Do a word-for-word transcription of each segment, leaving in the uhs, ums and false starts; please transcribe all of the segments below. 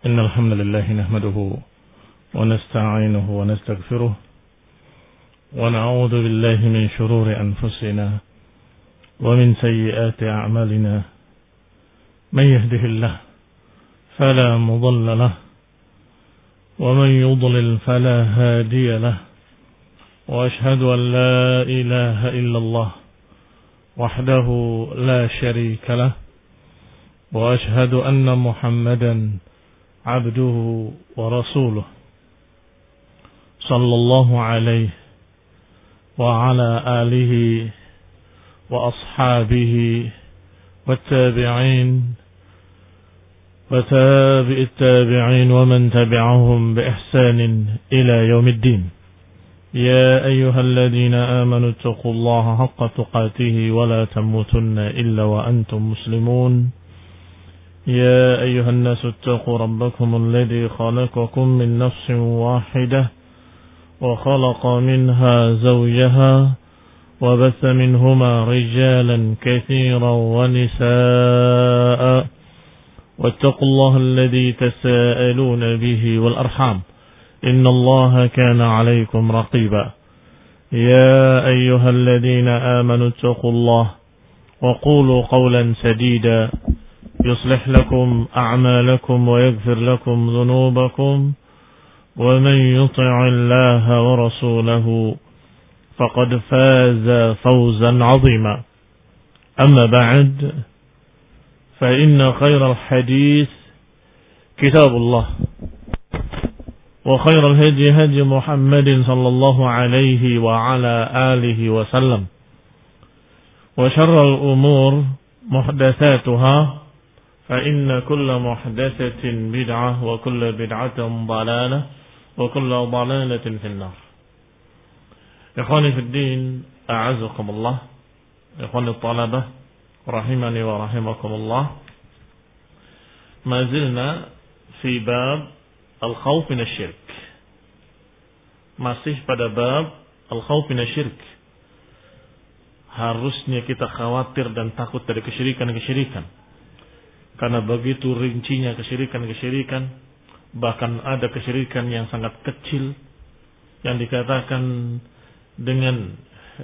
إن الحمد لله نحمده ونستعينه ونستغفره ونعوذ بالله من شرور أنفسنا ومن سيئات أعمالنا من يهده الله فلا مضل له ومن يضلل فلا هادي له وأشهد أن لا إله إلا الله وحده لا شريك له وأشهد أن محمدا عبده ورسوله صلى الله عليه وعلى آله وأصحابه والتابعين وتابع التابعين ومن تبعهم بإحسان إلى يوم الدين. يا أيها الذين آمنوا اتقوا الله حق تقاته ولا تموتن إلا وأنتم مسلمون. يا أيها الناس اتقوا ربكم الذي خلقكم من نفس واحدة وخلق منها زوجها وبث منهما رجالا كثيرا ونساء واتقوا الله الذي تساءلون به والأرحام إن الله كان عليكم رقيبا. يا أيها الذين آمنوا اتقوا الله وقولوا قولا سديدا يصلح لكم أعمالكم ويغفر لكم ذنوبكم ومن يطع الله ورسوله فقد فاز فوزا عظيما. أما بعد فإن خير الحديث كتاب الله وخير الهدي هدي محمد صلى الله عليه وعلى آله وسلم وشر الأمور محدثاتها فإن كل محدثة بدعة وكل بدعة ضلالة وكل ضلالة في النار. إخواني في الدين أعزكم الله. إخواني الطلبة رحمني ورحمكم الله. ما زلنا في باب الخوف من الشرك. Masih pada bab al-khawf min asy-syirk. Harusnya kita khawatir dan takut dari kesyirikan-kesyirikan. Karena begitu rincinya kesyirikan-kesyirikan, bahkan ada kesyirikan yang sangat kecil yang dikatakan dengan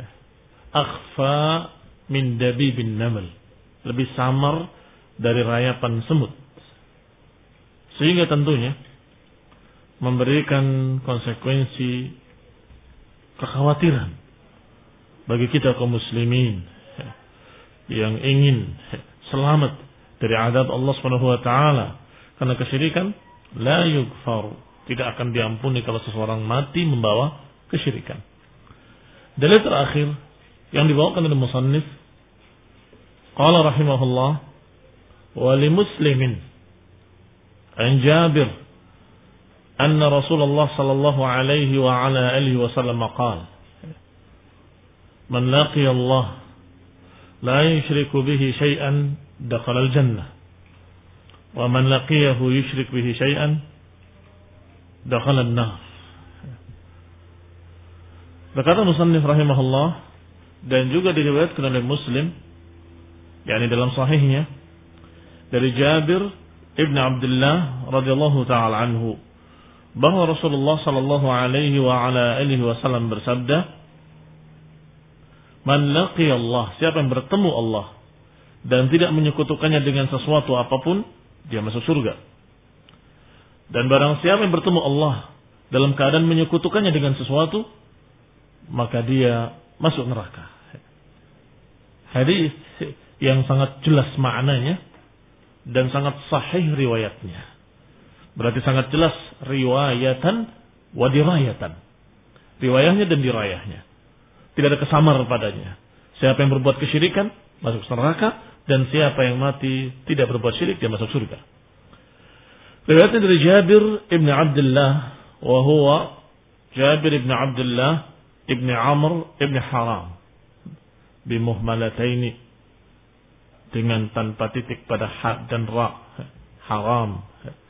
akhfa min dabibin naml, lebih samar dari rayapan semut, sehingga tentunya memberikan konsekuensi kekhawatiran bagi kita kaum muslimin yang ingin selamat dari azab Allah Subhanahu wa taala, karena kesyirikan la yughfar, tidak akan diampuni kalau seseorang mati membawa kesyirikan. Dalil terakhir yang dibawakan oleh musannif, qala rahimahullah wa li muslimin an Jabir anna Rasulullah sallallahu alaihi wa ala alihi wasallam qala man laqiya Allah la yushriku bihi syai'an dakhala al-jannah wa man laqiyahu yushrik bihi syai'an dakhala an-nar. Berkata musannif rahimahullah, dan juga diriwayatkan oleh Muslim, yakni dalam sahihnya, dari Jabir ibn Abdullah radhiyallahu taala anhu, bahwa Rasulullah sallallahu alaihi wa ala alihi wasallam bersabda, man laqiya Allah, siapa yang bertemu Allah dan tidak menyekutukannya dengan sesuatu apapun, dia masuk surga. Dan barang siapa yang bertemu Allah dalam keadaan menyekutukannya dengan sesuatu, maka dia masuk neraka. Hadis yang sangat jelas maknanya dan sangat sahih riwayatnya. Berarti sangat jelas riwayatan wa dirayatan. Riwayahnya dan dirayahnya. Tidak ada kesamar padanya. Siapa yang berbuat kesyirikan masuk neraka, dan siapa yang mati tidak berbuat syirik dia masuk surga. Riwayatnya dari Jabir ibn Abdullah, wa huwa Jabir ibn Abdullah ibn Amr ibn Haram bimuhmalataini, dengan tanpa titik pada ha dan ra, Haram.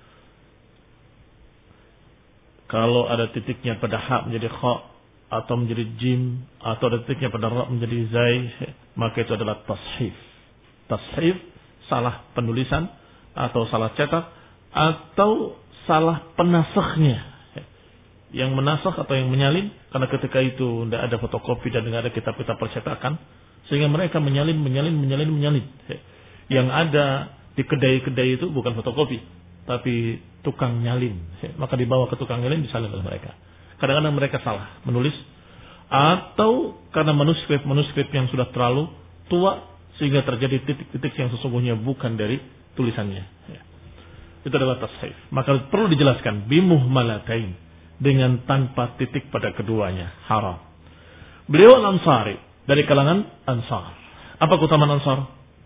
Kalau ada titiknya pada ha menjadi kha, atau menjadi jim, atau ada titiknya pada ra menjadi zai, maka itu adalah tashif. Tashif, salah penulisan atau salah cetak, atau salah penasakhnya. Yang menasakh atau yang menyalin, karena ketika itu tidak ada fotokopi dan tidak ada kitab-kitab percetakan, sehingga mereka menyalin, menyalin, menyalin, menyalin. Yang ada di kedai-kedai itu bukan fotokopi, tapi tukang nyalin. Maka dibawa ke tukang nyalin, disalin oleh mereka. Kadang-kadang mereka salah menulis, atau karena manuskrip-manuskrip yang sudah terlalu tua, sehingga terjadi titik-titik yang sesungguhnya bukan dari tulisannya. Itu adalah tashif. Maka perlu dijelaskan, bimuhmalatain, dengan tanpa titik pada keduanya, haram. Beliau Al-Ansari, dari kalangan Ansar. Apa keutamaan Ansar?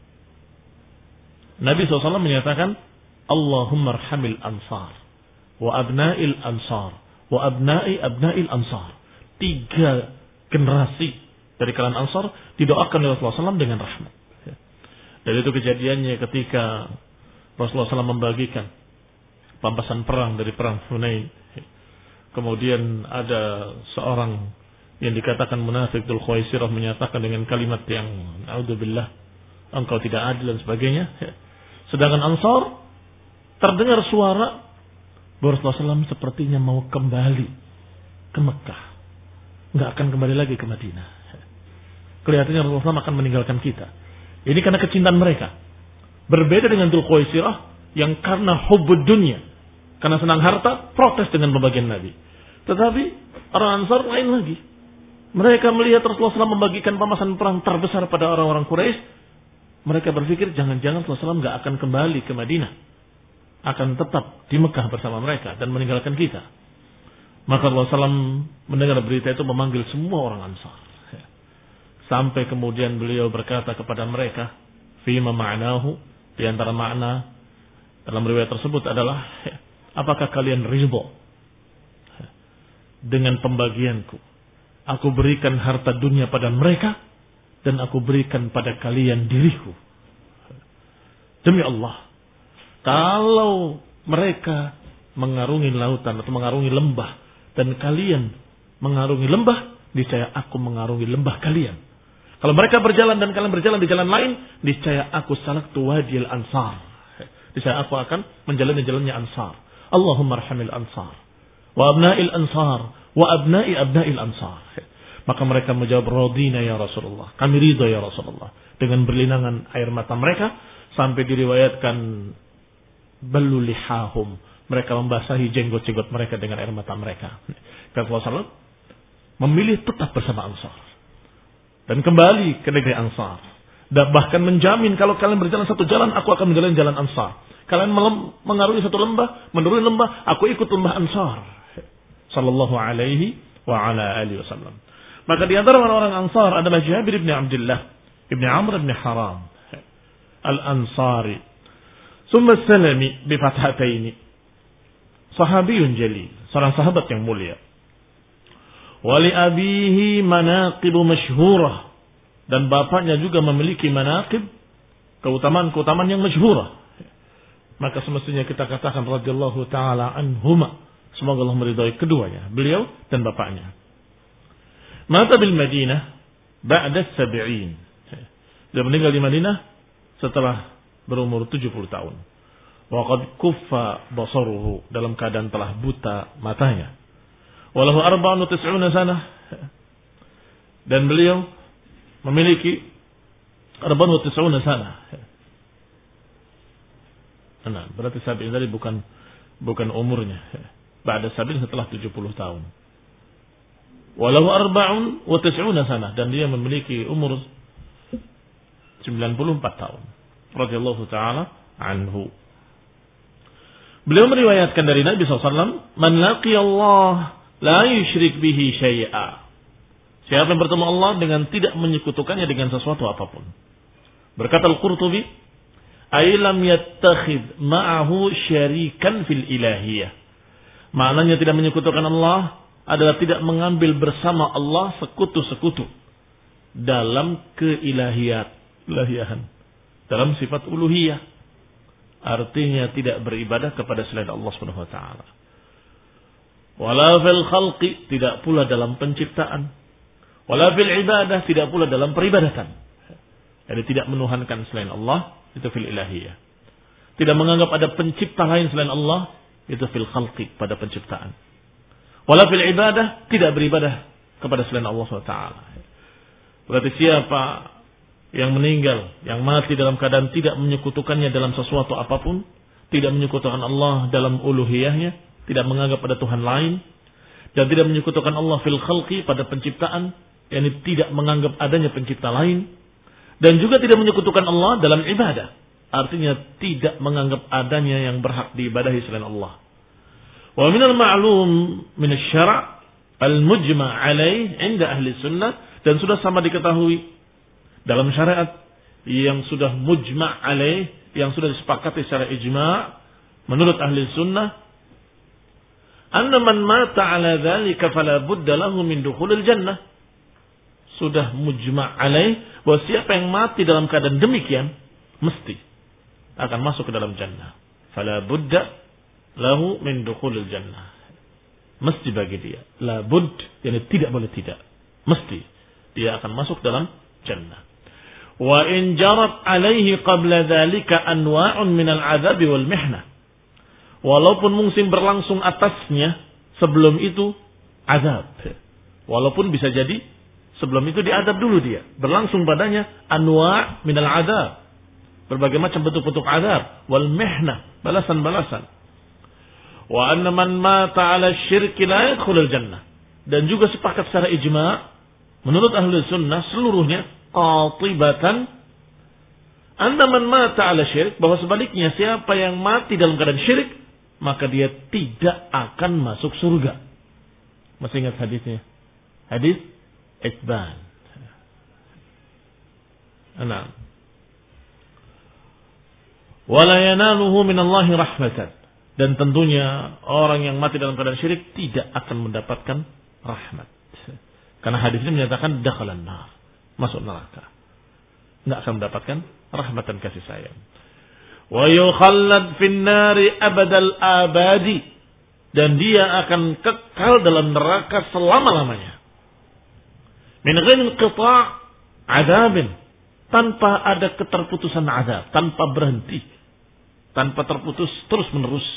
Nabi shallallahu alaihi wasallam menyatakan, Allahumma arhamil Ansar, wa abna'il Ansar, wa abna'i abna'il Ansar. Tiga generasi dari kalangan Ansar didoakan oleh Rasulullah shallallahu alaihi wasallam dengan rahmat. Dan itu kejadiannya ketika Rasulullah shallallahu alaihi wasallam membagikan pampasan perang dari perang Hunain. Kemudian ada seorang yang dikatakan munafik, Dzul Khuwaisirah, menyatakan dengan kalimat yang naudzubillah, engkau tidak adil dan sebagainya. Sedangkan Ansar terdengar suara bahwa Rasulullah shallallahu alaihi wasallam sepertinya mau kembali ke Mekah, nggak akan kembali lagi ke Madinah. Kelihatannya Rasulullah shallallahu alaihi wasallam akan meninggalkan kita. Ini karena kecintaan mereka. Berbeda dengan Dzul Khuwaisirah yang karena hubbud dunya, karena senang harta, protes dengan pembagian Nabi. Tetapi orang Ansar lain lagi. Mereka melihat Rasulullah shallallahu alaihi wasallam membagikan pampasan perang terbesar pada orang-orang Quraisy. Mereka berpikir jangan-jangan Rasulullah shallallahu alaihi wasallam nggak akan kembali ke Madinah, akan tetap di Mekah bersama mereka dan meninggalkan kita. Maka Rasulullah shallallahu alaihi wasallam mendengar berita itu, memanggil semua orang Ansar. Sampai kemudian beliau berkata kepada mereka, fima ma'nahu, di antara makna dalam riwayat tersebut adalah, apakah kalian ridho dengan pembagianku? Aku berikan harta dunia pada mereka, dan aku berikan pada kalian diriku. Demi Allah, kalau mereka mengarungi lautan atau mengarungi lembah, dan kalian mengarungi lembah, niscaya aku mengarungi lembah kalian. Kalau mereka berjalan dan kalian berjalan di jalan lain, niscaya aku salaktu wadil ansar. Niscaya aku akan menjalani jalannya Ansar. Allahumma arhamil Ansar, wa abna'il Ansar, wa abna'i abna'il Ansar. Maka mereka menjawab, radina ya Rasulullah, kami ridha ya Rasulullah. Dengan berlinangan air mata mereka, sampai diriwayatkan balu lihahum, mereka membasahi jenggot-jenggot mereka dengan air mata mereka. Rasulullah shallallahu alaihi wasallam memilih tetap bersama Ansar dan kembali ke negeri Ansar, dan bahkan menjamin, kalau kalian berjalan satu jalan, aku akan menjalani jalan Ansar. Kalian mengarungi satu lembah, menuruni lembah, aku ikut lembah Ansar. Sallallahu alaihi wa ala alihi wasallam. Maka di antara orang-orang Ansar adalah Jabir bin Abdullah ibn Amr bin Haram Al-Ansari, summa Salami bi fathataini, sahabiyun jalil, seorang sahabat yang mulia. Wa li abihi manaqib masyhurah, dan bapaknya juga memiliki manaqib, keutamaan-keutamaan yang masyhurah. Maka semestinya kita katakan radhiyallahu taala anhuma, semoga Allah meridai keduanya, beliau dan bapaknya. Mata bil Madinah ba'da sab'in, dia meninggal di Madinah setelah berumur tujuh puluh tahun. Wa qad kuffa basaruhu, dalam keadaan telah buta matanya. Walahu arba'un wa tis'una sanah, dan beliau memiliki arba'un wa tis'una sanah. Nah, berarti sab'in tadi bukan bukan umurnya. Ba'da sab'in, setelah tujuh puluh tahun. Walahu arba'un wa tis'una sanah, dan dia memiliki umur sembilan puluh empat tahun. Radhiyallahu taala anhu. Beliau meriwayatkan dari Nabi sallallahu alaihi wasallam, "Man laqiya Allah la yusyrik bihi syai'a." Siapa yang bertemu Allah dengan tidak menyekutukannya dengan sesuatu apapun. Berkata Al-Qurtubi, "Ay lam yattakhid ma'ahu syarikan fil ilahiyah." Maknanya tidak menyekutukan Allah adalah tidak mengambil bersama Allah sekutu-sekutu dalam keilahiyat, ilahiyahan, dalam sifat uluhiyah. Artinya tidak beribadah kepada selain Allah Subhanahu wa taala. Wala fil khalqi, tidak pula dalam penciptaan. Wala fil ibadah, tidak pula dalam peribadatan. Jadi tidak menuhankan selain Allah, itu fil ilahiyah. Tidak menganggap ada pencipta lain selain Allah, Itu fil khalqi, pada penciptaan. Wala fil ibadah, tidak beribadah kepada selain Allah subhanahu wa taala. Berarti siapa yang meninggal, yang mati dalam keadaan tidak menyekutukannya dalam sesuatu apapun, tidak menyekutukan Allah dalam uluhiyahnya, tidak menganggap ada Tuhan lain, dan tidak menyekutukan Allah fil khalqi, pada penciptaan, yakni tidak menganggap adanya pencipta lain, dan juga tidak menyekutukan Allah dalam ibadah, artinya tidak menganggap adanya yang berhak diibadahi selain Allah. Wa minal ma'lum min asy-syara' al-mujma' alaih 'inda ahli sunnah, dan sudah sama diketahui dalam syariat yang sudah mujma' alaih, yang sudah disepakati secara ijma' menurut ahli sunnah, anna man mata 'ala dzalika fala budda lahu min dukhulil jannah. Sudah mujma' alaih bahwa siapa yang mati dalam keadaan demikian mesti akan masuk ke dalam jannah. Fala budda lahu min dukhulil jannah. Mesti bagi dia. La bud, yani tidak boleh tidak. Mesti dia akan masuk dalam jannah. Wa in jarat alaihi qabla dzalika anwa'un minal 'adzabi wal mihnah. Walaupun mungkin berlangsung atasnya sebelum itu azab. Walaupun bisa jadi sebelum itu diadab dulu dia. Berlangsung padanya anwa' minal 'adzab. Berbagai macam bentuk-bentuk azab. Wal mihnah, balasan-balasan. Wa anna man mata 'ala syirki la yadkhulul jannah. Dan juga sepakat secara ijma' menurut ahli sunnah seluruhnya qatibatan anna man mata 'ala syirik, bahwa sebaliknya siapa yang mati dalam keadaan syirik maka dia tidak akan masuk surga. Masih ingat hadisnya? Hadis Itban. Enam. Wala yanaluhu minallahi rahmatan. Dan tentunya orang yang mati dalam keadaan syirik tidak akan mendapatkan rahmat. Karena hadis ini menyatakan dakhalan nar, masuk neraka. Enggak akan mendapatkan rahmat dan kasih sayang. Wa yukhallad fin nari abadal abadi, dan dia akan kekal dalam neraka selama-lamanya. Min ghairi qita' adzabin, tanpa ada keterputusan azab, tanpa berhenti, tanpa terputus terus-menerus.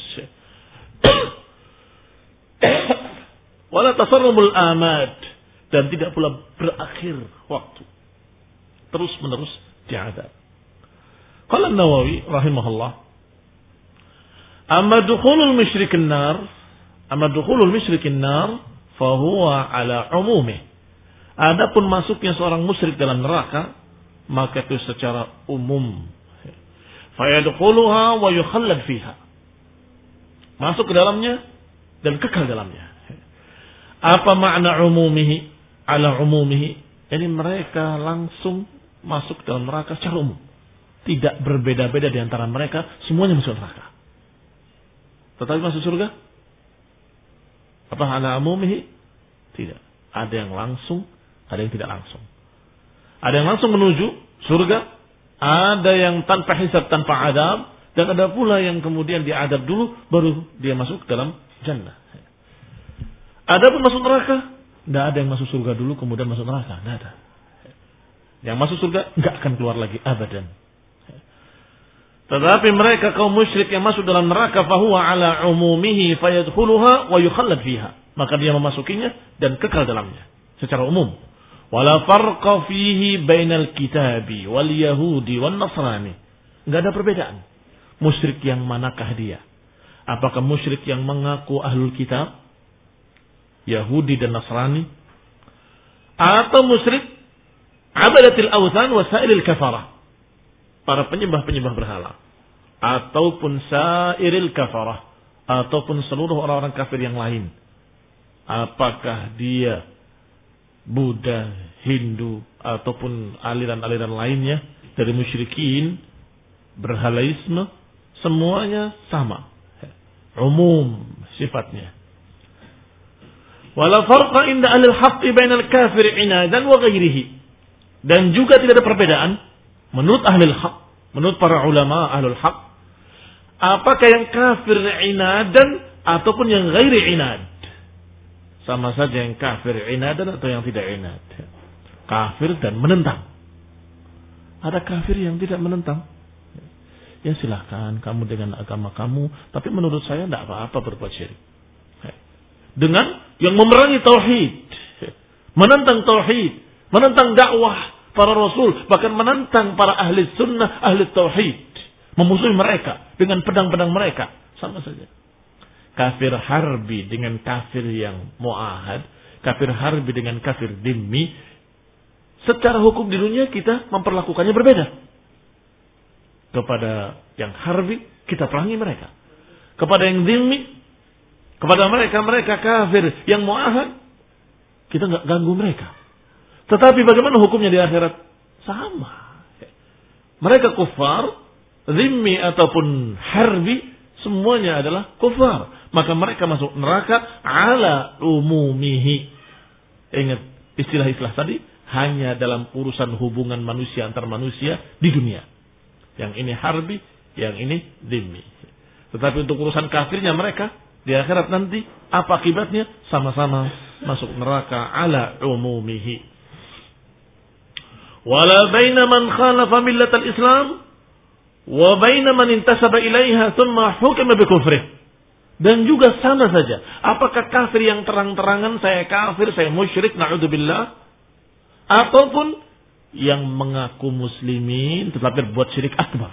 Wala tasarrumul amad, dan tidak pula berakhir waktu, terus-menerus diazab. Qala An-Nawawi rahimahullah, amma dukhulul musyrikin nar, amma dukhulul musyrikin nar fa huwa ala umumih. Adapun masuknya seorang musyrik dalam neraka maka itu secara umum. Fa yadkhuluha wa yukhallad fiha. Masuk ke dalamnya dan kekal dalamnya. Apa makna umumihi? Ala umumihi, ini mereka langsung masuk dalam neraka secara umum. Tidak berbeda-beda di antara mereka, semuanya masuk neraka. Tetapi masuk surga? Apa ala umumihi? Tidak. Ada yang langsung, ada yang tidak langsung. Ada yang langsung menuju surga, ada yang tanpa hisab, tanpa adab, dan ada pula yang kemudian diadab dulu baru dia masuk dalam jannah. Ada pun masuk neraka, tidak ada yang masuk surga dulu kemudian masuk neraka, tidak ada. Yang masuk surga enggak akan keluar lagi abadan. Tetapi mereka kaum musyrik yang masuk dalam neraka, fahuwa ala umumihi fayadkhuluha wa yukhallad fiha, maka dia memasukinya dan kekal dalamnya secara umum. Wala farqa fihi bainal kitabi wal yahudi wan nasrani, enggak ada perbedaan. Musyrik yang manakah dia? Apakah musyrik yang mengaku ahlul kitab, Yahudi dan Nasrani, atau musyrik abadatil awthan wa sairil kafarah, para penyembah-penyembah berhala, ataupun sairil kafarah, ataupun seluruh orang-orang kafir yang lain. Apakah dia Buddha, Hindu, ataupun aliran-aliran lainnya dari musyrikin, berhalaisme, semuanya sama, umum sifatnya. Wala farqa inda ahli al-haqqi bainal kafir inadan wa ghairihi, dan juga tidak ada perbedaan menurut ahli al-haq, menurut para ulama ahli al-haq, apakah yang kafir inadan ataupun yang ghairi inad. Sama saja yang kafir inadan atau yang tidak inad. Kafir dan menentang. Ada kafir yang tidak menentang, ya silahkan kamu dengan agama kamu, tapi menurut saya tidak apa-apa berbuat syirik. Dengan yang memerangi tauhid, menentang tauhid, menentang dakwah para rasul, bahkan menentang para ahli sunnah, ahli tauhid, memusuhi mereka dengan pedang-pedang mereka, sama saja. Kafir harbi dengan kafir yang mu'ahad, kafir harbi dengan kafir dhimmi, secara hukum di dunia kita memperlakukannya berbeda. Kepada yang harbi, kita perangi mereka. Kepada yang dhimmi, kepada mereka-mereka kafir yang mu'ahad, kita nggak ganggu mereka. Tetapi bagaimana hukumnya di akhirat? Sama. Mereka kufar, dhimmi ataupun harbi, semuanya adalah kufar. Maka mereka masuk neraka ala umumihi. Ingat istilah-istilah tadi, hanya dalam urusan hubungan manusia antar manusia di dunia. Yang ini harbi, yang ini dhimmi. Tetapi untuk urusan kafirnya mereka, di akhirat nanti, apa akibatnya? Sama-sama masuk neraka ala umumihi. Wala baina man khalafa millat al-Islam wa baina man intasaba ilaiha thumma hukima bi kufrih. Dan juga sama saja, apakah kafir yang terang-terangan saya kafir, saya musyrik, na'udzubillah, ataupun yang mengaku muslimin tetapi berbuat syirik akbar.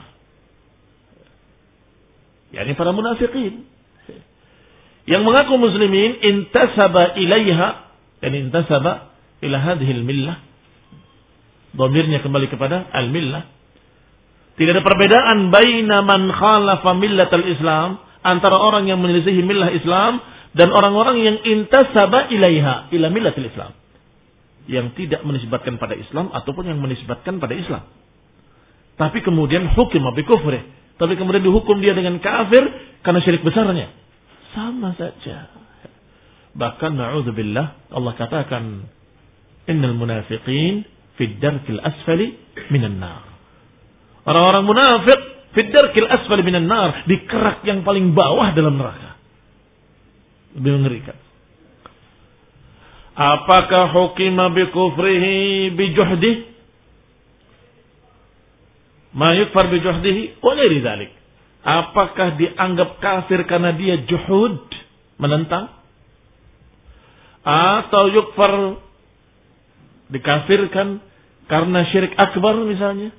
yakni para munafiqin. Yang mengaku muslimin intasaba ilaiha, dan intasaba ila hadhil millah. Dhamirnya kembali kepada al-millah. Tidak ada perbedaan baina man khalafa millatal Islam, antara orang yang menyelisihi millah Islam dan orang-orang yang intasaba ilaiha, ila millatil Islam, yang tidak menisbatkan pada Islam ataupun yang menisbatkan pada Islam. Tapi kemudian hukum bi kufrih, tapi kemudian dihukum dia dengan kafir karena syirik besarnya. Sama saja. Bahkan na'udzubillah, Allah katakan innal munafiqin fid darkil asfali minan nar. Orang-orang munafik fid darkil asfali minan nar, di kerak yang paling bawah dalam neraka. Lebih mengerikan. Apakah hukima bi kufrihi bi juhdih? Ma yukfar bi juhdihi wa ghairi dzalik. Apakah dianggap kafir karena dia juhud, menentang? Atau yukfar, dikafirkan karena syirik akbar misalnya?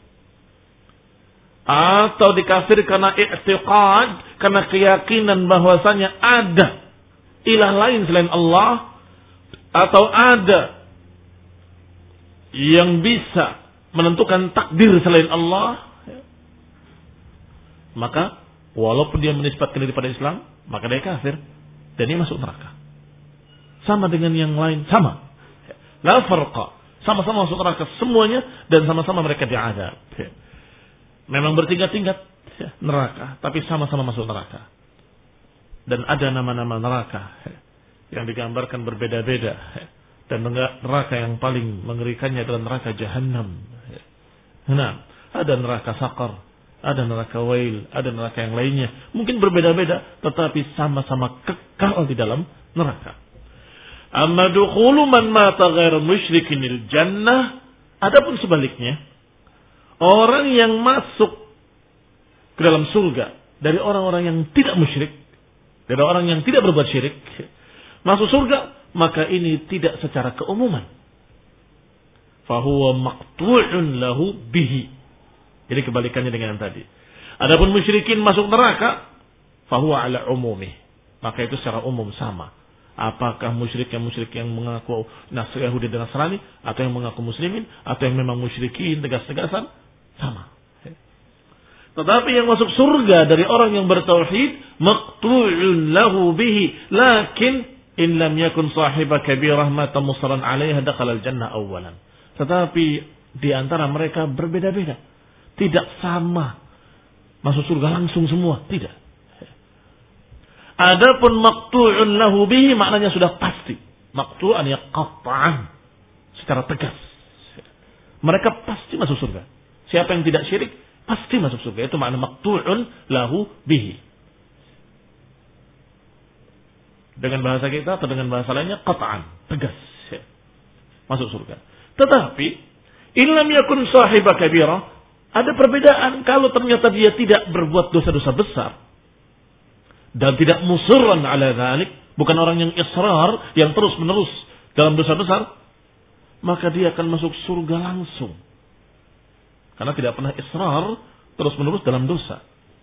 Atau dikafir karena i'tiqad, karena keyakinan bahwasanya ada ilah lain selain Allah, atau ada yang bisa menentukan takdir selain Allah, maka walaupun dia menisbatkan diri pada Islam, maka dia kafir dan dia masuk neraka. Sama dengan yang lain, sama. La farqa, sama-sama masuk neraka semuanya dan sama-sama mereka diazab. Memang bertingkat-tingkat neraka, tapi sama-sama masuk neraka. Dan ada nama-nama neraka yang digambarkan berbeda-beda. Dan neraka yang paling mengerikannya adalah neraka Jahannam. Nah, ada neraka Saqar, ada neraka Wail, ada neraka yang lainnya. Mungkin berbeda-beda, tetapi sama-sama kekal di dalam neraka. Amma dukhulu man mata ghairu musyrikinil jannah. Adapun sebaliknya, orang yang masuk ke dalam surga dari orang-orang yang tidak musyrik, dari orang yang tidak berbuat syirik, masuk surga, maka ini tidak secara keumuman. Fahuwa maqtu'un lahu bihi. Jadi kebalikannya dengan yang tadi. Adapun musyrikin masuk neraka, fahuwa ala umumih. Maka itu secara umum sama. Apakah musyrik yang musyrik yang mengaku Nasrani, Yahudi dan Nasrani, atau yang mengaku muslimin, atau yang memang musyrikin tegas-tegasan, sama. Tetapi yang masuk surga dari orang yang bertauhid, maqtu'un lahu bihi, lakin in lam yakun sahiba kabirah mata musran 'alaiha dakhala al-jannah awwalan. Tetapi di antara mereka berbeda-beda. Tidak sama masuk surga langsung semua, tidak. Adapun maqtu'un lahu bihi maknanya sudah pasti. Maqtu'an ya qat'an, secara tegas. Mereka pasti masuk surga. Siapa yang tidak syirik pasti masuk surga. Itu makna maqtu'un lahu bihi. Dengan bahasa kita atau dengan bahasa lainnya qat'an, tegas, masuk surga. Tetapi in lam yakun sahiba kabirah, Ada perbedaan kalau ternyata dia tidak berbuat dosa-dosa besar dan tidak musirran ala dzalik, bukan orang yang israr, yang terus-menerus dalam dosa besar, maka dia akan masuk surga langsung. Karena tidak pernah israr terus-menerus dalam dosa.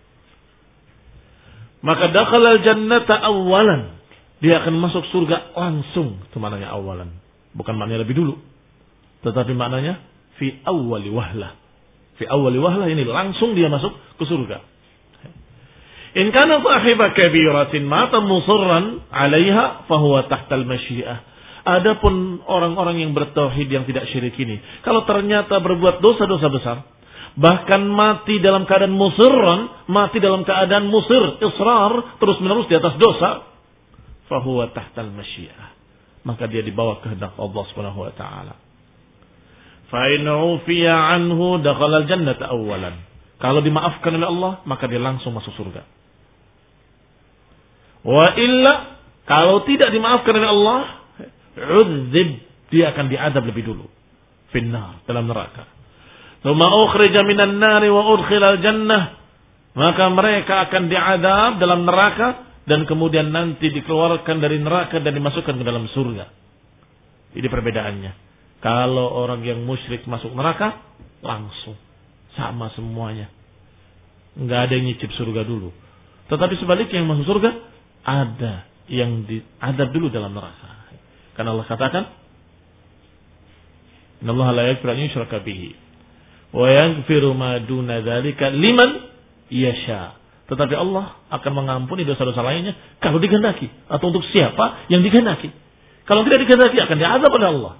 Maka dakhala al-jannata awalan, dia akan masuk surga langsung. Itu maknanya awalan, bukan maknanya lebih dulu, tetapi maknanya fi awwali wahlah. Fi awwali wahlah ini langsung dia masuk ke surga. In kana sahiba kabiratin mata musirran 'alaiha fahuwa tahtal masyiah. Adapun orang-orang yang bertauhid yang tidak syirik ini, kalau ternyata berbuat dosa-dosa besar, bahkan mati dalam keadaan musirran, mati dalam keadaan musir, israr, terus-menerus di atas dosa, fahuwa tahtal masyiah. Maka dia dibawa kehendak Allah Subhanahu wa taala. Fa in ufiya anhu dakhala al-jannata awwalan. Kalau dimaafkan oleh Allah, maka dia langsung masuk surga. Wa illa, kalau tidak dimaafkan oleh Allah, udzib, dia akan diadab lebih dulu. Finnar, dalam neraka. Tsumma ukhrija minan nari wa udkhila al-jannah. Maka mereka akan diadab dalam neraka dan kemudian nanti dikeluarkan dari neraka dan dimasukkan ke dalam surga. Ini perbedaannya. Kalau orang yang musyrik masuk neraka, langsung sama semuanya. Enggak ada yang nyicip surga dulu. Tetapi sebaliknya yang masuk surga, ada yang diadab dulu dalam neraka. Karena Allah katakan, "Innallaha la yaghfiru an yushraka bihi wa yaghfiru ma duna dzalika liman yasha." Tetapi Allah akan mengampuni dosa-dosa lainnya kalau dikehendaki, atau untuk siapa yang dikehendaki. Kalau tidak dikehendaki akan diazab oleh Allah.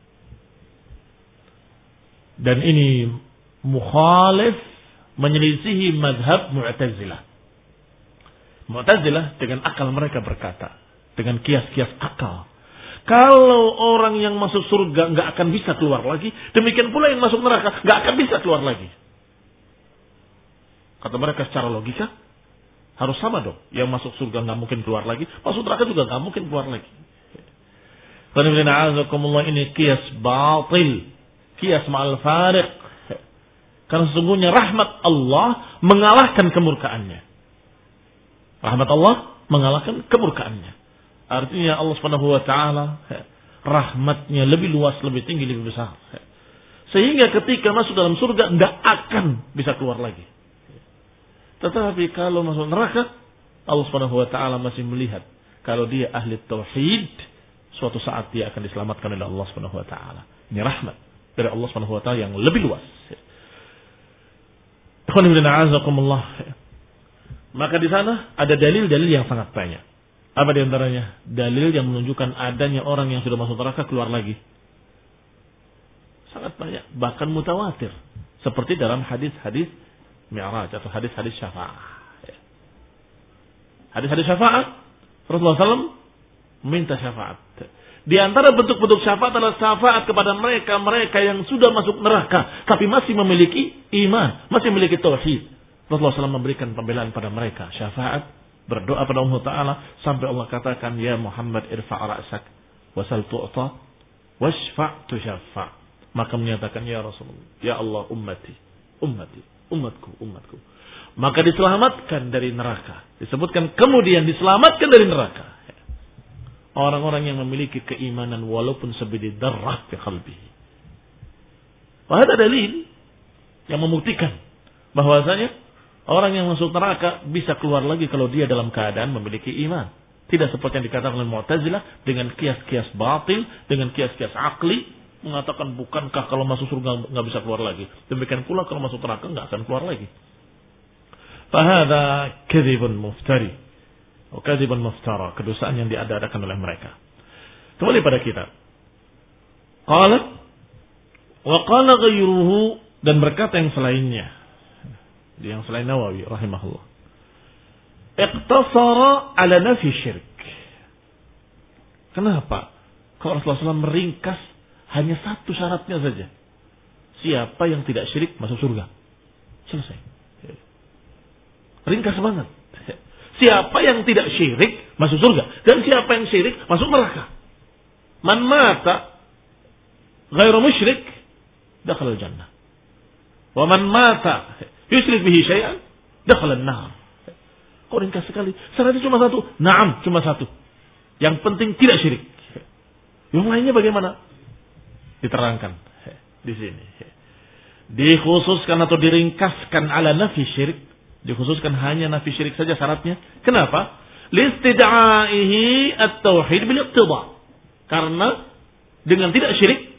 Dan ini mukhalif, menyelisihi mazhab Mu'tazilah. Mu'tazilah dengan akal mereka berkata, dengan kias-kias akal, kalau orang yang masuk surga nggak akan bisa keluar lagi, demikian pula yang masuk neraka nggak akan bisa keluar lagi. Kata mereka secara logika harus sama dong. Yang masuk surga nggak mungkin keluar lagi, masuk neraka juga nggak mungkin keluar lagi. Ini kias batil. Kias ma'al fariq. Karena sesungguhnya rahmat Allah mengalahkan kemurkaannya. Rahmat Allah mengalahkan kemurkaannya. Artinya Allah Subhanahu wa taala rahmatnya lebih luas, lebih tinggi, lebih besar. Sehingga ketika masuk dalam surga enggak akan bisa keluar lagi. Tetapi kalau masuk neraka, Allah Subhanahu wa taala masih melihat kalau dia ahli tauhid, suatu saat dia akan diselamatkan oleh Allah Subhanahu wa taala. Ini rahmat dari Allah Subhanahu wa taala yang lebih luas. Maka di sana ada dalil-dalil yang sangat banyak. Apa di antaranya? Dalil yang menunjukkan adanya orang yang sudah masuk neraka keluar lagi. Sangat banyak, bahkan mutawatir. Seperti dalam hadis-hadis Mi'raj atau hadis-hadis syafa'ah. Hadis-hadis syafa'ah, Rasulullah shallallahu alaihi wasallam minta syafaat. Di antara bentuk-bentuk syafaat adalah syafaat kepada mereka-mereka yang sudah masuk neraka, tapi masih memiliki iman, masih memiliki tauhid. Rasulullah shallallahu alaihi wasallam memberikan pembelaan pada mereka. Syafaat, berdoa pada Allah Ta'ala, sampai Allah katakan, "Ya Muhammad irfa' ra'sak, wasal tu'ta, washfa' tushaffa'." Maka menyatakan, "Ya Rasulullah, ya Allah ummati, ummati, umatku, umatku." Maka diselamatkan dari neraka. Disebutkan kemudian diselamatkan dari neraka orang-orang yang memiliki keimanan walaupun sebiji darrah fi qalbihi. Ada dalil yang membuktikan bahwasanya orang yang masuk neraka bisa keluar lagi kalau dia dalam keadaan memiliki iman. Tidak seperti yang dikatakan oleh Mu'tazilah dengan kias-kias batil, dengan kias-kias akli, mengatakan bukankah kalau masuk surga nggak bisa keluar lagi. Demikian pula kalau masuk neraka nggak akan keluar lagi. Fahada kadzibun muftari. Kadzibun muftara, kedosaan yang diada-adakan oleh mereka. Kembali pada kita. Qala wa qala ghayruhu, dan berkata yang selainnya, yang selain Nawawi rahimahullah, iqtasara ala nafi syirk. Kenapa? Kalau Rasulullah shallallahu alaihi wasallam meringkas hanya satu syaratnya saja. Siapa yang tidak syirik masuk surga. Selesai. Ringkas banget. Siapa yang tidak syirik masuk surga, dan siapa yang syirik masuk neraka. Man mata ghairu musyrik dakhala al-jannah. Wa man mata yusyrik bihi syai'an dakhala an-nar. Kok ringkas sekali? Syaratnya cuma satu. Naam, cuma satu. Yang penting tidak syirik. Yang lainnya bagaimana? Diterangkan di sini. Dikhususkan atau diringkaskan ala nafi syirik. Dikhususkan hanya nafi syirik saja syaratnya. Kenapa? Listid'aihi at-tauhid bil iqtida. Karena dengan tidak syirik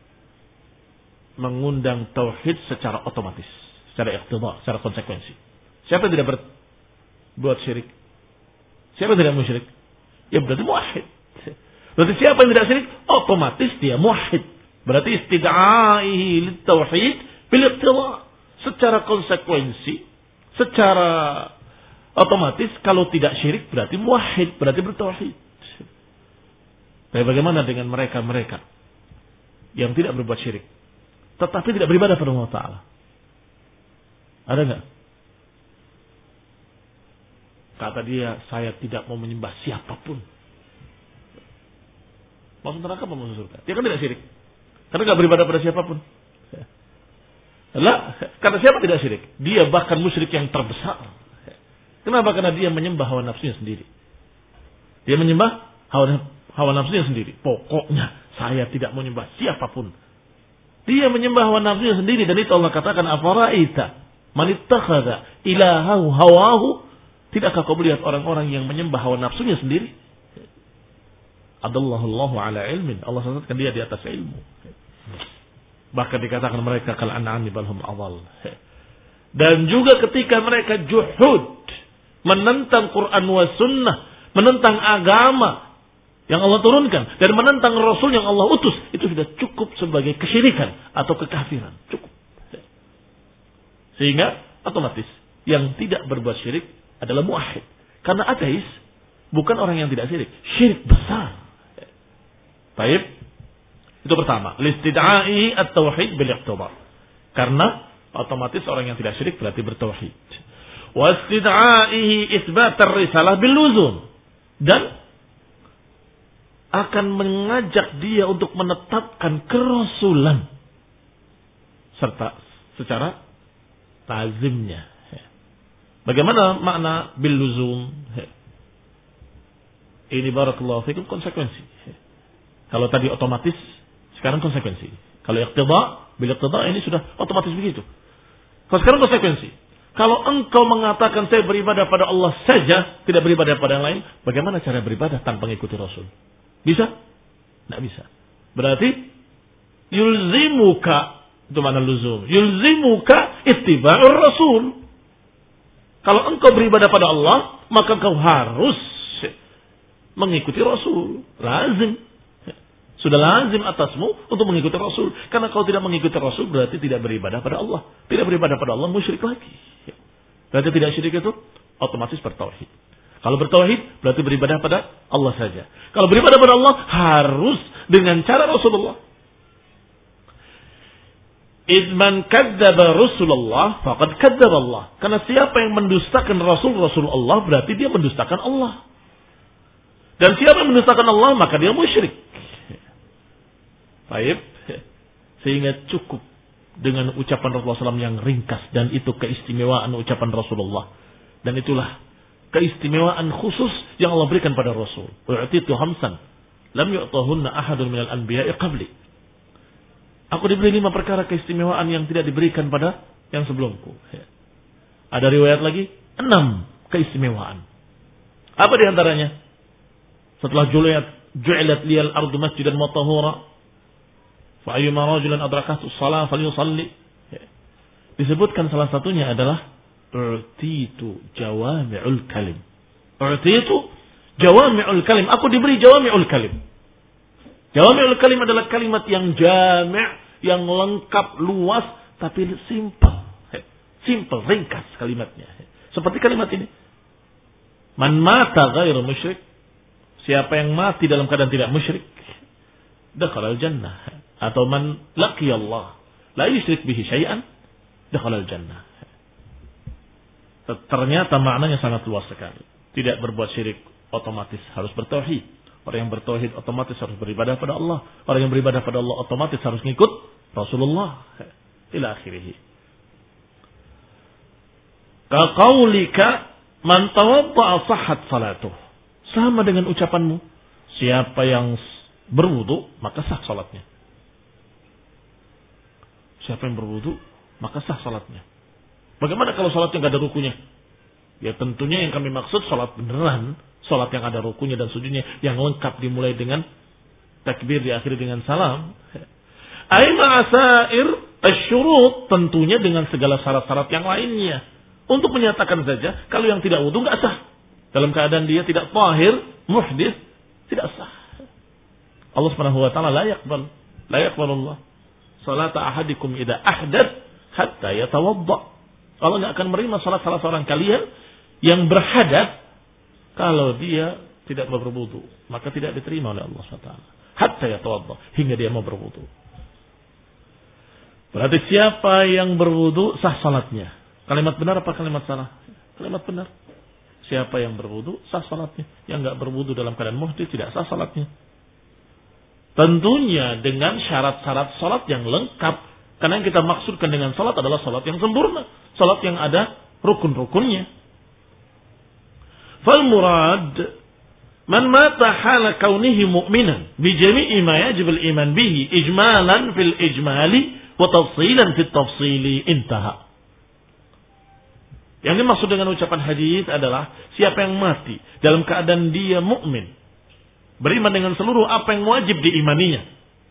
mengundang tauhid secara otomatis, secara iqtida, secara konsekuensi. Siapa yang tidak berbuat syirik? Siapa yang tidak musyrik? Ya berarti muwahhid. Berarti siapa yang tidak syirik? Otomatis dia muwahhid. Berarti istid'aihi lit-tauhid bil iqtida. Secara konsekuensi, secara otomatis kalau tidak syirik berarti muwahhid, berarti bertauhid. Tapi bagaimana dengan mereka-mereka yang tidak berbuat syirik tetapi tidak beribadah pada Allah Ta'ala? Ada enggak? Kata dia, saya tidak mau menyembah siapapun. Masuk neraka apa masuk surga? Dia kan tidak syirik. Karena tidak beribadah pada siapapun. Lah, kata siapa tidak syirik? Dia bahkan musyrik yang terbesar. Kenapa? Karena dia menyembah hawa nafsunya sendiri. Dia menyembah hawa, hawa nafsunya sendiri. Pokoknya saya tidak mau menyembah siapapun. Dia menyembah hawa nafsunya sendiri, dan itu Allah katakan, afara'aita man ittakhadha ilahahu hawahu. Tidakkah kau melihat orang-orang yang menyembah hawa nafsunya sendiri? Adallahu ala ilmin. Allah sesatkan dia di atas ilmu. Bahkan dikatakan mereka kal an'ami bal hum adall. Dan juga ketika mereka juhud, menentang Quran wa sunnah, menentang agama yang Allah turunkan, dan menentang Rasul yang Allah utus, itu sudah cukup sebagai kesyirikan atau kekafiran. Cukup. Sehingga otomatis yang tidak berbuat syirik adalah muwahhid. Karena ateis bukan orang yang tidak syirik. Syirik besar. Baik. Itu pertama. Listid'ai at-tauhid bil iqtida. Karena otomatis orang yang tidak syirik berarti bertauhid. Wastid'aihi itsbat ar-risalah bil luzum. Dan akan mengajak dia untuk menetapkan kerasulan serta secara lazimnya. Bagaimana makna bil luzum? Ini barakallahu fikum konsekuensi. Kalau tadi otomatis, sekarang konsekuensi. Kalau iqtida, bil iqtida ini sudah otomatis begitu. Kalau sekarang konsekuensi. Kalau engkau mengatakan saya beribadah pada Allah saja, tidak beribadah pada yang lain, bagaimana cara beribadah tanpa mengikuti Rasul? Bisa? Tidak bisa. Berarti yulzimuka, itu mana luzum? Yulzimuka ittiba'ur Rasul. Kalau engkau beribadah pada Allah, maka engkau harus mengikuti Rasul. Lazim. Sudah lazim atasmu untuk mengikuti Rasul. Karena kalau tidak mengikuti Rasul berarti tidak beribadah pada Allah. Tidak beribadah pada Allah musyrik lagi. Berarti tidak syirik itu otomatis bertauhid. Kalau bertauhid berarti beribadah pada Allah saja. Kalau beribadah pada Allah harus dengan cara Rasulullah. Idman kadzdzaba Rasulullah faqad kadzdzaba Allah. Karena siapa yang mendustakan Rasul Rasulullah berarti dia mendustakan Allah. Dan siapa yang mendustakan Allah maka dia musyrik. Baik. Sehingga cukup dengan ucapan Rasulullah shallallahu alaihi wasallam yang ringkas, dan itu keistimewaan ucapan Rasulullah. Dan itulah keistimewaan khusus yang Allah berikan pada Rasul. U'titu khamsan lam yu'tahunna ahadun minal anbiya'i qabli. Aku diberi lima perkara keistimewaan yang tidak diberikan pada yang sebelumku. Ada riwayat lagi enam keistimewaan. Apa di antaranya? Setelah juliat ju'ilat liyal ardu masjidan wa tahura, fa ayyuma rajulan adrakathu shalah falyusalli. Disebutkan salah satunya adalah u'titu jawami'ul kalim. U'titu jawami'ul kalim. Aku diberi jawami'ul kalim. Jawami'ul kalim adalah kalimat yang jami', yang lengkap, luas, tapi simple. Simple, ringkas kalimatnya. Seperti kalimat ini. Man mata ghairu musyrik. Siapa yang mati dalam keadaan tidak musyrik, dakhalal jannah. Atau man laqiya Allah la yusyrik bihi syai'an, dakhalal jannah. Ternyata maknanya sangat luas sekali. Tidak berbuat syirik otomatis harus bertauhid. Orang yang bertauhid otomatis harus beribadah pada Allah. Orang yang beribadah pada Allah otomatis harus ngikut Rasulullah. Ila akhirih. Ka qaulika man tawadda'a sahhat salatuh. Sama dengan ucapanmu, siapa yang berwudu maka sah salatnya. Siapa yang berwudu maka sah salatnya. Bagaimana kalau salatnya enggak ada rukunya? Ya tentunya yang kami maksud salat beneran, salat yang ada rukunya dan sujudnya, yang lengkap dimulai dengan takbir diakhiri dengan salam. Ai ma'asair asyurut, tentunya dengan segala syarat-syarat yang lainnya. Untuk menyatakan saja kalau yang tidak wudu enggak sah. Dalam keadaan dia tidak tahir, muhdits, tidak sah. Allah Subhanahu wa taala la yaqbal, la yaqbalullah salata ahadikum idza ahdath hatta yatawadda. Allah enggak akan menerima salat salah seorang kalian yang berhadas kalau dia tidak berwudu, maka tidak diterima oleh Allah Subhanahu wa taala. Hatta yatawadda, hingga dia mau berwudu. Berarti siapa yang berwudu sah salatnya. Kalimat benar apa kalimat salah? Kalimat benar. Siapa yang berwudu sah salatnya. Yang enggak berwudu dalam keadaan muhdits tidak sah salatnya. Tentunya dengan syarat-syarat salat yang lengkap. Karena yang kita maksudkan dengan salat adalah salat yang sempurna. Salat yang ada rukun-rukunnya. Fal murad man mata hala kaunihi mu'minan bi jami'i ma yajib al-iman bihi ijmalan fil ijmali wa tafsilan fit tafsili, intaha. Yang dimaksud dengan ucapan hadis adalah siapa yang mati dalam keadaan dia mukmin, beriman dengan seluruh apa yang wajib diimaninya,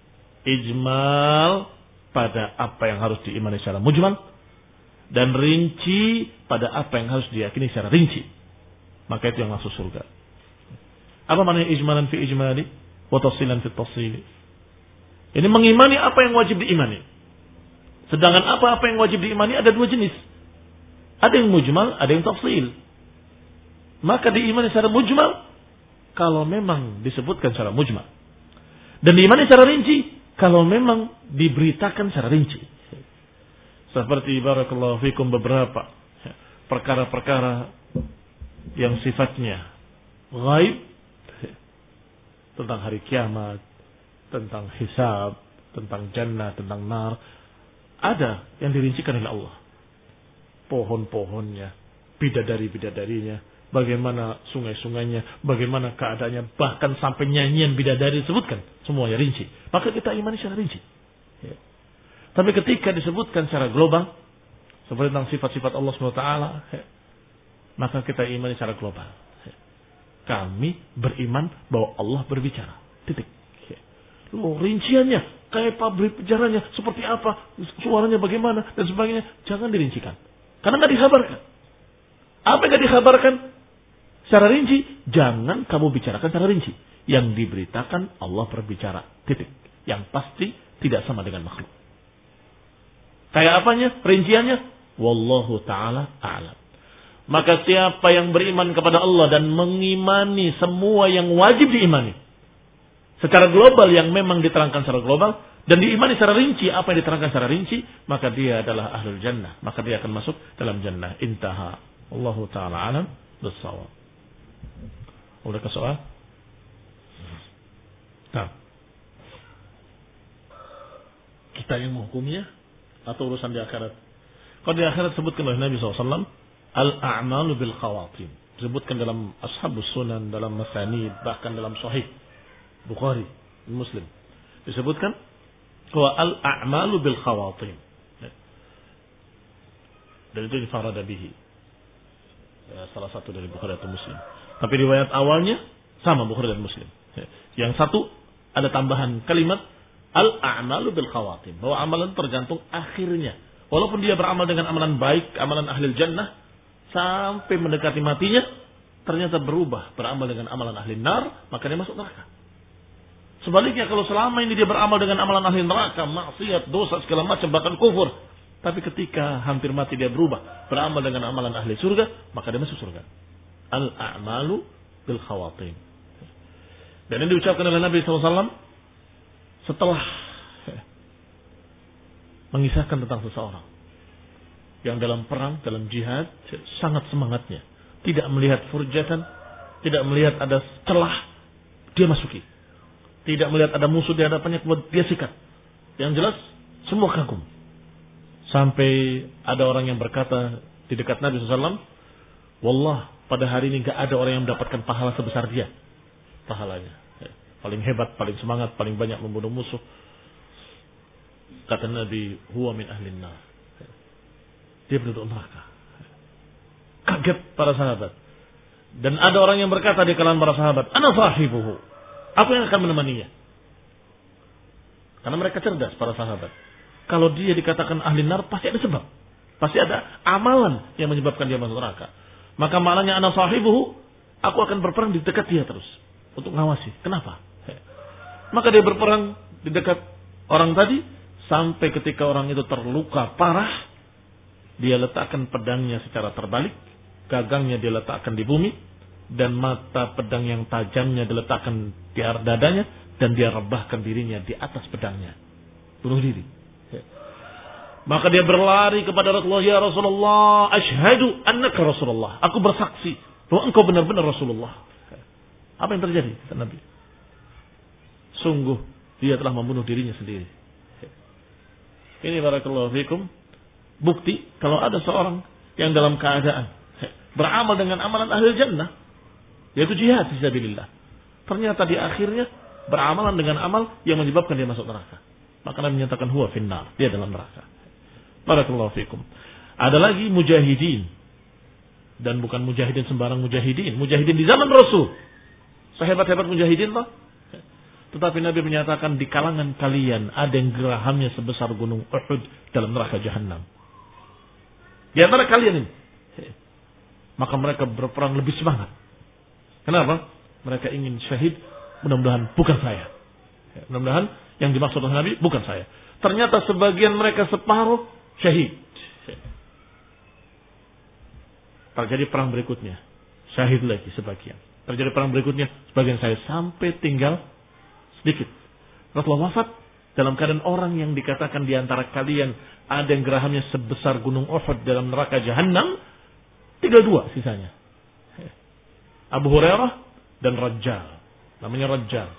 ijmal pada apa yang harus diimani secara mujmal, dan rinci pada apa yang harus diyakini secara rinci, maka itu yang masuk surga. Apa maknanya ijmalan fi ijmali wa tafsilan fi tafsili? Ini mengimani apa yang wajib diimani. Sedangkan apa-apa yang wajib diimani ada dua jenis. Ada yang mujmal, ada yang tafsil. Maka diimani secara mujmal kalau memang disebutkan secara mujmal. Dan diimani secara rinci kalau memang diberitakan secara rinci. Seperti barakallahu fikum beberapa perkara-perkara yang sifatnya ghaib, tentang hari kiamat, tentang hisab, tentang jannah, tentang nar, ada yang dirincikan oleh Allah. Pohon-pohonnya, bidadari-bidadarinya, bagaimana sungai-sungainya, bagaimana keadaannya, bahkan sampai nyanyian bidadari disebutkan, semuanya rinci. Maka kita imani secara rinci. Ya. Tapi ketika disebutkan secara global, seperti tentang sifat-sifat Allah subhanahu wa taala, ya, maka kita imani secara global. Ya. Kami beriman bahwa Allah berbicara. Titik. Ya. Loh, rinciannya, kayak pabrik bicaranya, seperti apa, suaranya bagaimana, dan sebagainya, jangan dirincikan. Karena nggak dikhabarkan. Apa yang nggak dikhabarkan secara rinci, jangan kamu bicarakan secara rinci. Yang diberitakan Allah berbicara. Titik. Yang pasti tidak sama dengan makhluk. Kayak apanya? Rinciannya? Wallahu ta'ala a'lam. Maka siapa yang beriman kepada Allah dan mengimani semua yang wajib diimani secara global, yang memang diterangkan secara global, dan diimani secara rinci apa yang diterangkan secara rinci, maka dia adalah ahlul jannah, maka dia akan masuk dalam jannah. Intaha. Allahu ta'ala alam bissawab. Udah ke soal? Nah, kita yang menghukumnya atau urusan di akhirat? Kalau di akhirat sebutkan oleh Nabi shallallahu alaihi wasallam, al-a'malu bil khawatim. Disebutkan dalam Ashabus Sunan, dalam Masanid, bahkan dalam Sahih Bukhari, Muslim. Disebutkan bahwa al-a'malu bil khawatim. Dan itu difarada bihi. Ya, salah satu dari Bukhari atau Muslim. Tapi riwayat awalnya sama Bukhari dan Muslim. Yang satu ada tambahan kalimat al-a'malu bil khawatim, bahwa amalan tergantung akhirnya. Walaupun dia beramal dengan amalan baik, amalan ahli jannah, sampai mendekati matinya, ternyata berubah, beramal dengan amalan ahli nar, maka dia masuk neraka. Sebaliknya kalau selama ini dia beramal dengan amalan ahli neraka, maksiat, dosa, segala macam, bahkan kufur, tapi ketika hampir mati dia berubah, beramal dengan amalan ahli surga, maka dia masuk surga. Al-a'malu bil khawatim. Dan ini diucapkan oleh Nabi shallallahu alaihi wasallam setelah mengisahkan tentang seseorang yang dalam perang, dalam jihad, sangat semangatnya, tidak melihat furjatan, tidak melihat ada celah, dia masuki. Tidak melihat ada musuh di hadapannya, kemudian dia sikat. Yang jelas, semua kagum. Sampai ada orang yang berkata, di dekat Nabi shallallahu alaihi wasallam, wallah pada hari ini gak ada orang yang mendapatkan pahala sebesar dia. Pahalanya paling hebat, paling semangat, paling banyak membunuh musuh. Kata Nabi, huwa min ahlin nar. Dia penduduk neraka. Kaget para sahabat. Dan ada orang yang berkata di kalangan para sahabat, ana sahibuhu, aku yang akan menemaninya. Karena mereka cerdas para sahabat. Kalau dia dikatakan ahli nar, pasti ada sebab. Pasti ada amalan yang menyebabkan dia masuk neraka. Maka maknanya ana sahibuhu, aku akan berperang di dekat dia terus. Untuk ngawasi. Kenapa? Maka dia berperang di dekat orang tadi, sampai ketika orang itu terluka parah, dia letakkan pedangnya secara terbalik, gagangnya dia letakkan di bumi, dan mata pedang yang tajamnya diletakkan di dadanya, dan dia rebahkan dirinya di atas pedangnya. Bunuh diri. Maka dia berlari kepada Rasulullah, ya Rasulullah, asyhadu annaka Rasulullah. Aku bersaksi bahwa engkau benar-benar Rasulullah. Apa yang terjadi? Kata Nabi, sungguh dia telah membunuh dirinya sendiri. Ini barakallahu fikum bukti kalau ada seorang yang dalam keadaan beramal dengan amalan ahli jannah, yaitu jihad fisabilillah, ternyata di akhirnya beramalan dengan amal yang menyebabkan dia masuk neraka, maka Nabi menyatakan huwa finnar, dia dalam neraka. Barakallahu fikum. Ada lagi mujahidin, dan bukan mujahidin sembarang mujahidin, mujahidin di zaman Rasul, sehebat-hebat mujahidin lah. Tetapi Nabi menyatakan di kalangan kalian ada yang gerahamnya sebesar gunung Uhud dalam neraka jahanam. Di antara kalian ini, maka mereka berperang lebih semangat. Kenapa? Mereka ingin syahid. Mudah-mudahan bukan saya. Mudah-mudahan yang dimaksud oleh Nabi bukan saya. Ternyata sebagian mereka separuh syahid. Terjadi perang berikutnya, syahid lagi sebagian. Terjadi perang berikutnya, sebagian saya sampai tinggal sedikit. Rasulullah wafat dalam keadaan orang yang dikatakan di antara kalian ada yang gerahamnya sebesar gunung Uhud dalam neraka jahanam, tinggal dua sisanya, Abu Hurairah dan Rajjal, namanya Rajjal.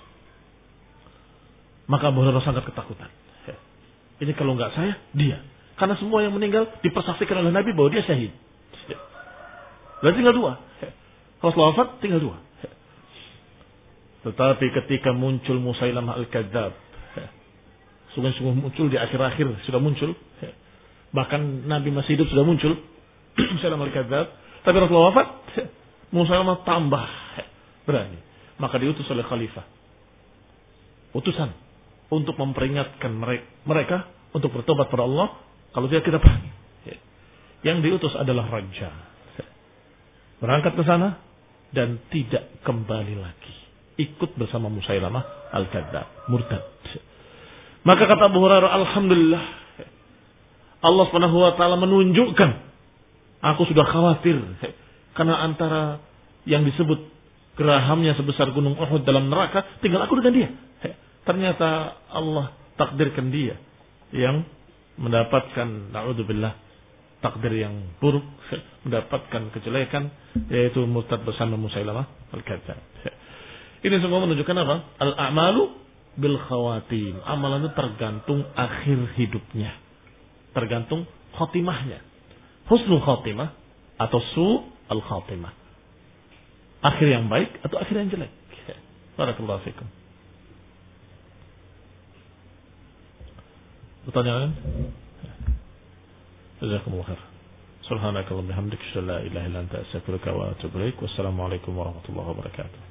Maka Abu Hurairah sangat ketakutan. Ini kalau nggak saya, dia. Karena semua yang meninggal dipersaksikan oleh Nabi bahwa dia syahid. Lalu tinggal dua. Rasulullah wafat, tinggal dua. Tetapi ketika muncul Musailamah al-Kadzab, sungguh-sungguh muncul di akhir-akhir sudah muncul, bahkan Nabi masih hidup sudah muncul Musailamah al-Kadzab, tapi Rasulullah wafat, Musailamah tambah berani. Maka diutus oleh khalifah utusan untuk memperingatkan mereka untuk bertobat pada Allah, kalau tidak kita perangi. Yang diutus adalah raja, berangkat ke sana dan tidak kembali lagi, ikut bersama Musailamah al-Kadzab, murtad. Maka kata Abu Hurairah, alhamdulillah, Allah Subhanahu wa taala menunjukkan, aku sudah khawatir karena antara yang disebut gerahamnya sebesar gunung Uhud dalam neraka, tinggal aku dengan dia. Ternyata Allah takdirkan dia yang mendapatkan, na'udzubillah, takdir yang buruk, mendapatkan kejelekan, yaitu murtad bersama Musailamah al-Kadzab. Ini semua menunjukkan apa? Al-a'malu bil khawatim. Amalan itu tergantung akhir hidupnya, tergantung khotimahnya. Husnul khotimah atau su al khotimah, akhir yang baik atau akhir yang jelek. Barakallahu fikum. Pertanyaan? Jazakumullah khair. Subhanakallahumma wa bihamdika, asyhadu an la ilaha illa anta, astaghfiruka wa atubu ilaik. Wassalamualaikum warahmatullahi wabarakatuh.